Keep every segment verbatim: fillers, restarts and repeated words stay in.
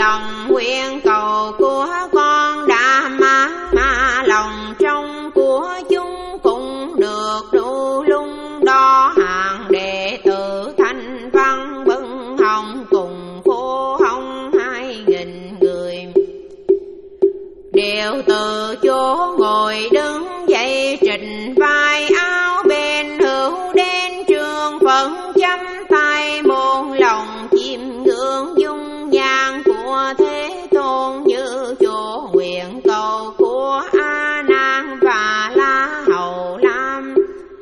lòng nguyện cầu của con đã mãn, mà lòng trong của chúng cũng được đủ lung đo. Hàng đệ tử Thanh Văn Bưng Hồng cùng Phổ Hồng hai nghìn người đều từ chỗ ngồi đứng dậy, trình vai áo bên hữu đến trường phận chắp tay một lòng chiêm ngưỡng dung nhan của Thế Tôn như chỗ nguyện cầu của A Nan và La Hầu Lam.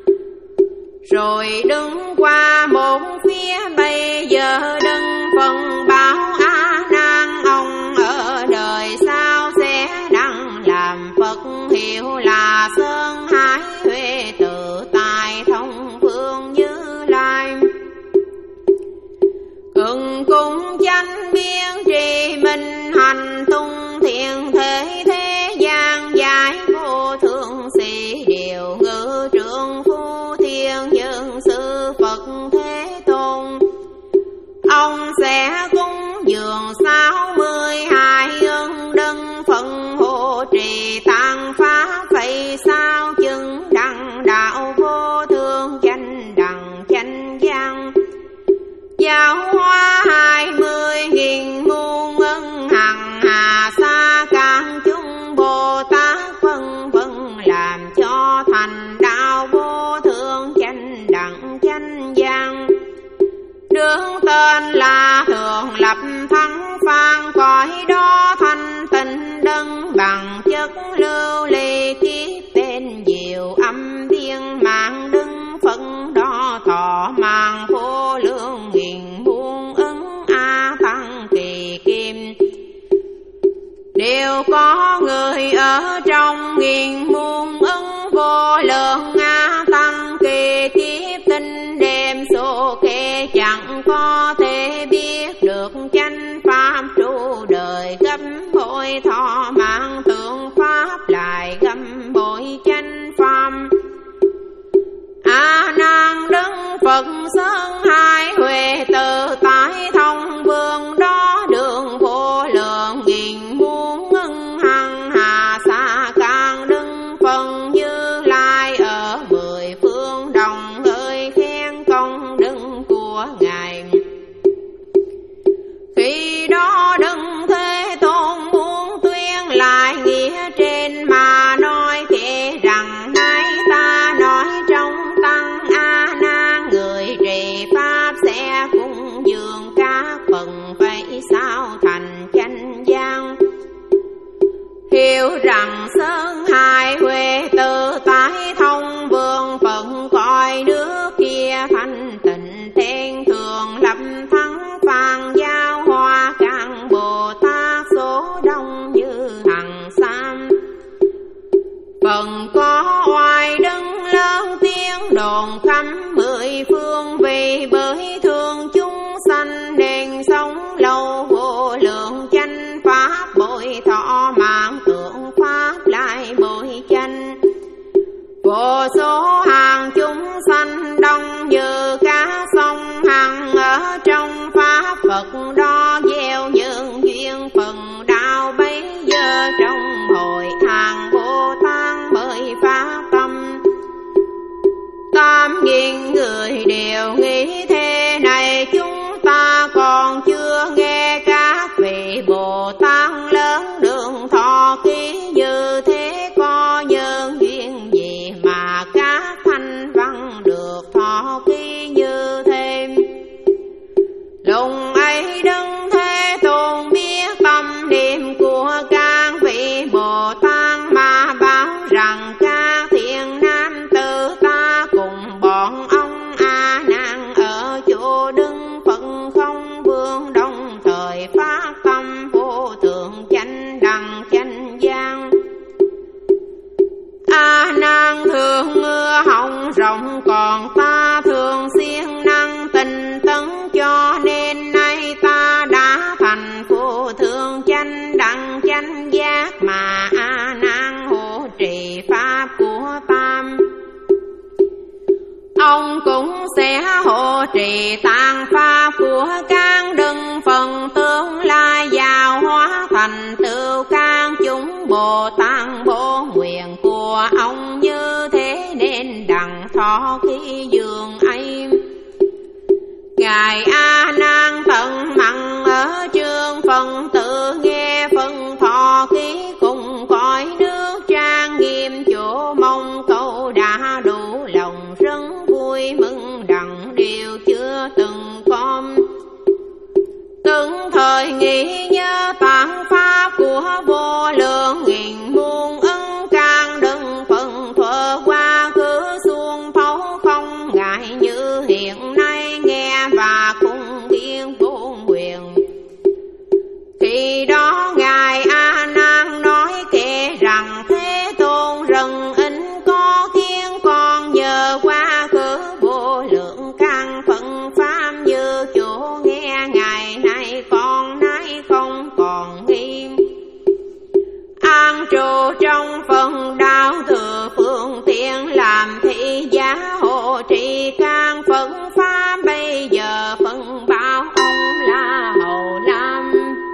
Rồi đứng qua một phía, bây giờ đừng phần báo A Nan ông ở đời sau sẽ đặng làm Phật, hiệu là Sơn Hải Huệ tự tại thông phương Như Lai. Cưng cung chánh biên trì minh hành tung thiện thế, thế gian giải vô thượng sĩ điều ngự trưởng phu thiên nhân sư Phật Thế Tôn. Ông sẽ cúng dường sáu mươi hai ân đấng phần hộ trì tăng pháp vậy sao chứng đăng đạo vô thượng chánh đẳng chánh văn. Giáo hóa hai mươi nghìn muôn ân hằng hà sa các chúng Bồ Tát vân vân, làm cho thành đạo vô thượng chánh đẳng chánh văn. Đương tên là Thượng Lập Thắng Phan, cõi đó thanh tịnh đấng bằng chất lưu ly kiếp tên diệu âm viên mạng đứng phân đó thọ mạng vô lượng nghìn muôn ứng a tăng kỳ kim. Đều có người ở trong nghìn muôn ứng vô lượng a tăng kỳ kiếp, tinh đêm số kê chẳng có thể biết được chánh pháp trụ đời gấp bội thọ mạng tượng pháp lại gấp bội chánh pháp. A Nan Đức Phật Sơn Hải Huệ tự tại thông vương đó đường vô lượng nghìn muôn ngân hằng hà sa càng đứng phần Như Lai ở mười phương đồng hơi khen công đức của Ngài. Khi đó Đấng Thế Tôn muốn tuyên lại nghĩa trên mà nói kể rằng nay ta nói trong tăng A Nan người trì pháp sẽ cúng dường các phần vậy sao thành chánh văn. Hiểu rằng Sơn Hải Huệ tự tại thông vương phận cõi nước kia thanh tịnh thiên thường lập thắng phan giao hoa càng Bồ Tát số đông như hằng sam. Phần có oai đứng lớn tiếng đồn khắp mười phương, vì bởi thương chúng sanh đền sống lâu vô lượng chánh pháp bội thọ mạng tượng pháp lại bội chánh. Vô số hàng chúng sanh đông như cá sông hằng ở trong pháp Phật đó gieo những duyên phần đạo bấy giờ trong hội hàng Bồ Tát bởi pháp tâm. Tám nghìn người đều nghĩ thế này, chúng ta còn chưa nghe các vị Bồ Tát lớn đường thọ ký như thế có nhân duyên gì mà các thanh văn được thọ ký như thế. Lúc ấy Đấng Thế Tôn biết tâm niệm của các vị Bồ Tát mà báo rằng các thiện nam tử ta cùng bọn ông A Nan ở chỗ đứng phận không vương đồng thời phát tâm vô thượng chánh đẳng chánh văn. A Nan thường mưa hồng rộng còn ta thường siêng năng tinh tấn, cho nên nay ta đã thành vô thượng chánh đẳng chánh giác mà A Nan hộ trì pháp của tam. Ông cũng sẽ hộ trì tạng pháp của các đấng phần tương lai giàu ngài A Nan tận mặn ở trương phần tự nghe phân thọ ký cùng cõi nước trang nghiêm chỗ mong câu đã đủ lòng rất vui mừng đặng điều chưa từng con. Từng thời nghĩ nhớ tạng pháp của vô lượng nghìn muôn ân can đừng phần thuở qua khứ xuông thấu không ngại như hiện nay nghe và cùng biên bốn quyền. Khi đó ngài A Nan nói kể rằng Thế Tôn rần in có khiến con nhờ quá khứ vô lượng căn phận pháp như chỗ nghe ngày nay con nay không còn nghi. An trụ trong phần đạo thừa phương tiện làm thị giá hộ trì can phận pháp bây giờ phân bảo ông là Hầu Lam.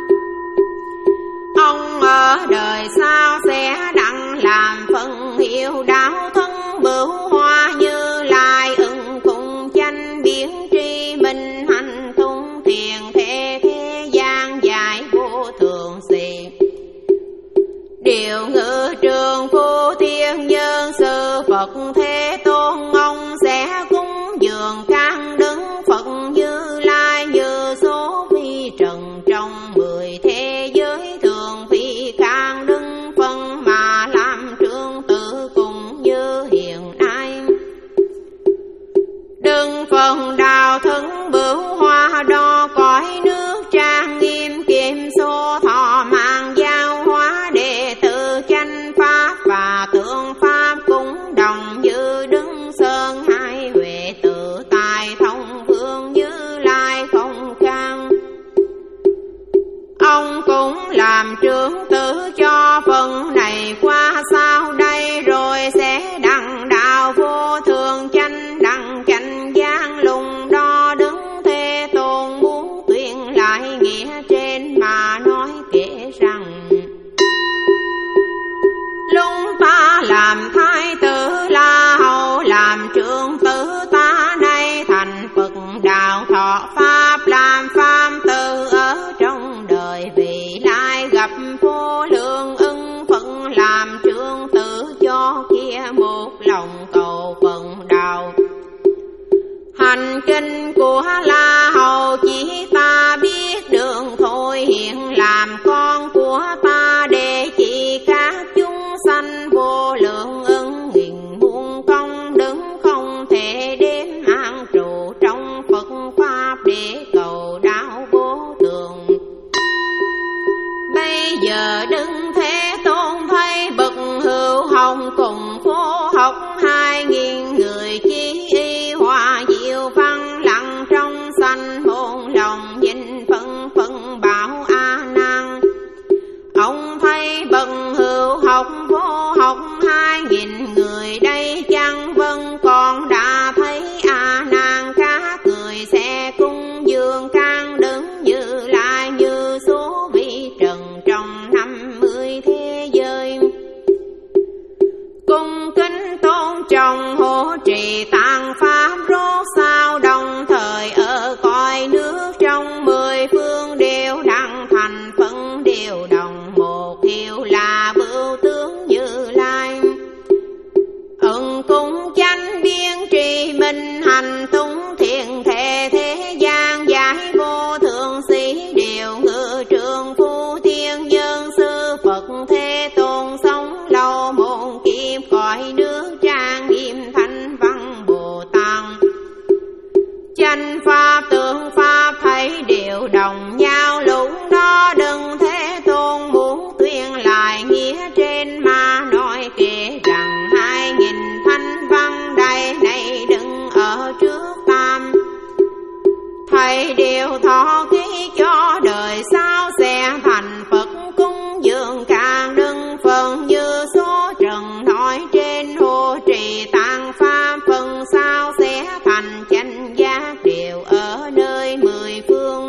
Ông ở đời sau sẽ đặng làm phần hiệu đạo thân bửu hoa Như Lai ưng cùng tranh biến tri minh hành tung thiền thế thế gian giải vô thường xì. Điều ngự trường phu thiên nhân sư Phật Thế Tôn ông sẽ cúng dường can đứng Phật Như Lai như số phi trần trong mười thế giới thường phi can đứng phân mà làm trương tử cùng như hiện nay. Đừng phần đào thân bửu hoa đo cõi nước trang nghiêm kim số thọ mạng giao hóa đệ tử chánh pháp và tượng pháp cũng đồng như đứng sơn hai huệ tự tài thông phương Như Lai không can. Ông cũng làm trưởng tử cho phần này qua sau đây rồi sẽ đặng đạo vô thường chánh đặng chánh gian lùng đo đứng. Thế Tôn muốn tuyên lại nghĩa trên mà nói kể rằng lúc ta làm thái tử La Hầu làm trưởng tử ta nay thành Phật đạo thọ pháp làm pháp tử ở trong đời vị lai gặp vô lượng ưng phận làm trưởng tử cho kia một lòng cầu phận đạo. Hành kinh của La Hầu chỉ ta biết đường thôi hiện làm con của ta để chỉ các chúng sanh vô lượng ưng nghìn muôn công đứng không thể đếm an trụ trong Phật pháp để cầu đạo vô thường. Bây giờ đứng Thế Tôn thấy bậc hữu hồng cùng phố học hai nghìn người chi y hòa diệu văn lặng trong sanh hồn lòng nhìn phân phân bảo A Nan. Ông thấy bậc hữu học vô học hai nghìn người đây chăng vâng còn đã thấy A Nan các người sẽ cung dường can đứng Như Lai như số vị trần trong năm mươi thế giới. Cung kính tôn trọng hộ trì tạng pháp rốt sao đồng thời ở cõi nước trong mười phương đều đặng thành phân đều đồng một hiệu là bửu tướng Như Lai. Ưng cung chánh biến trì minh hành tung thiện thể thế gian giải vô thượng sĩ điều ngự trường phu thiên nhân sư Phật Thế Tôn sống lâu một kiếp cõi nước trang nghiêm thanh văn Bồ Tát. Chánh pháp tượng pháp thấy đều đồng nhau lúc đó đừng Thế Tôn muốn tuyên lại nghĩa trên mà nói kể rằng hai nghìn thanh văn đây này đừng ở trước tam. Thầy đều thọ ký cho đời sau sẽ thành Phật cung dường càng đừng phần như số trần nói trên hộ trì tạng pháp phần sau sẽ thành chánh giác đều ở nơi mười phương.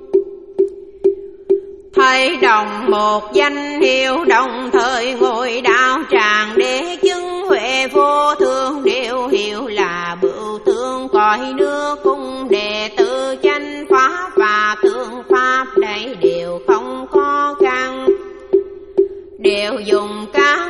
Thầy đồng một danh hiệu đồng thời ngồi đạo tràng để chứng huệ vô thương đều hiểu là bửu tướng cõi nước cung đệ tử pháp và tương pháp đây đều không khó khăn, đều dùng các